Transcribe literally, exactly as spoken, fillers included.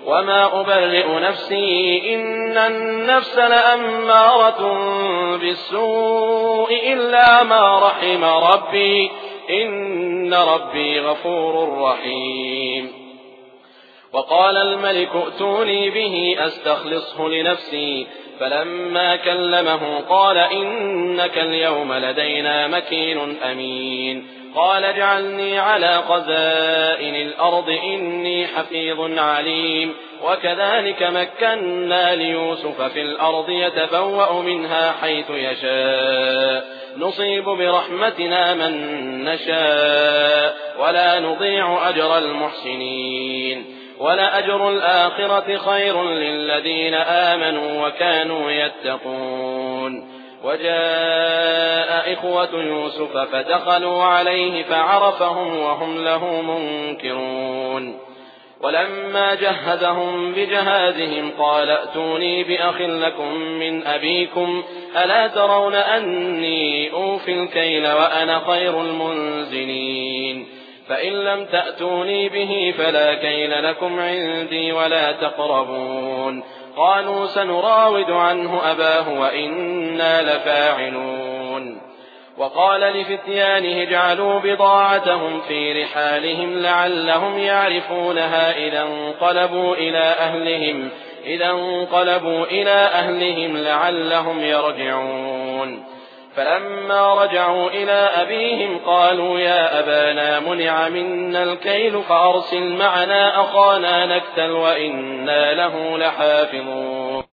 وما أبرئ نفسي إن النفس لأمارة بالسوء إلا ما رحم ربي إن ربي غفور رحيم. وقال الملك ائتوني به أستخلصه لنفسي فلما كلمه قال إنك اليوم لدينا مكين أمين. قال اجعلني على خزائن الأرض إني حفيظ عليم. وكذلك مكنا ليوسف في الأرض يتبوأ منها حيث يشاء نصيب برحمتنا من نشاء ولا نضيع أجر المحسنين ولأجر الآخرة خير للذين آمنوا وكانوا يتقون. وجاء إخوة يوسف فدخلوا عليه فعرفهم وهم له منكرون. ولما جهزهم بجهازهم قال ائتوني بأخ لكم من أبيكم ألا ترون أني أوفي الكيل وأنا خير المنزلين فإن لم تأتوني به فلا كيل لكم عندي ولا تقربون. قالوا سنراود عنه أباه وإنا لفاعلون. وقال لفتيانه اجعلوا بضاعتهم في رحالهم لعلهم يعرفونها إذا انقلبوا إلى أهلهم إذا انقلبوا إلى أهلهم لعلهم يرجعون. فلما رجعوا إلى أبيهم قالوا يا أبانا منع منا الكيل فأرسل معنا أخانا نكتل وإنا له لحافظون.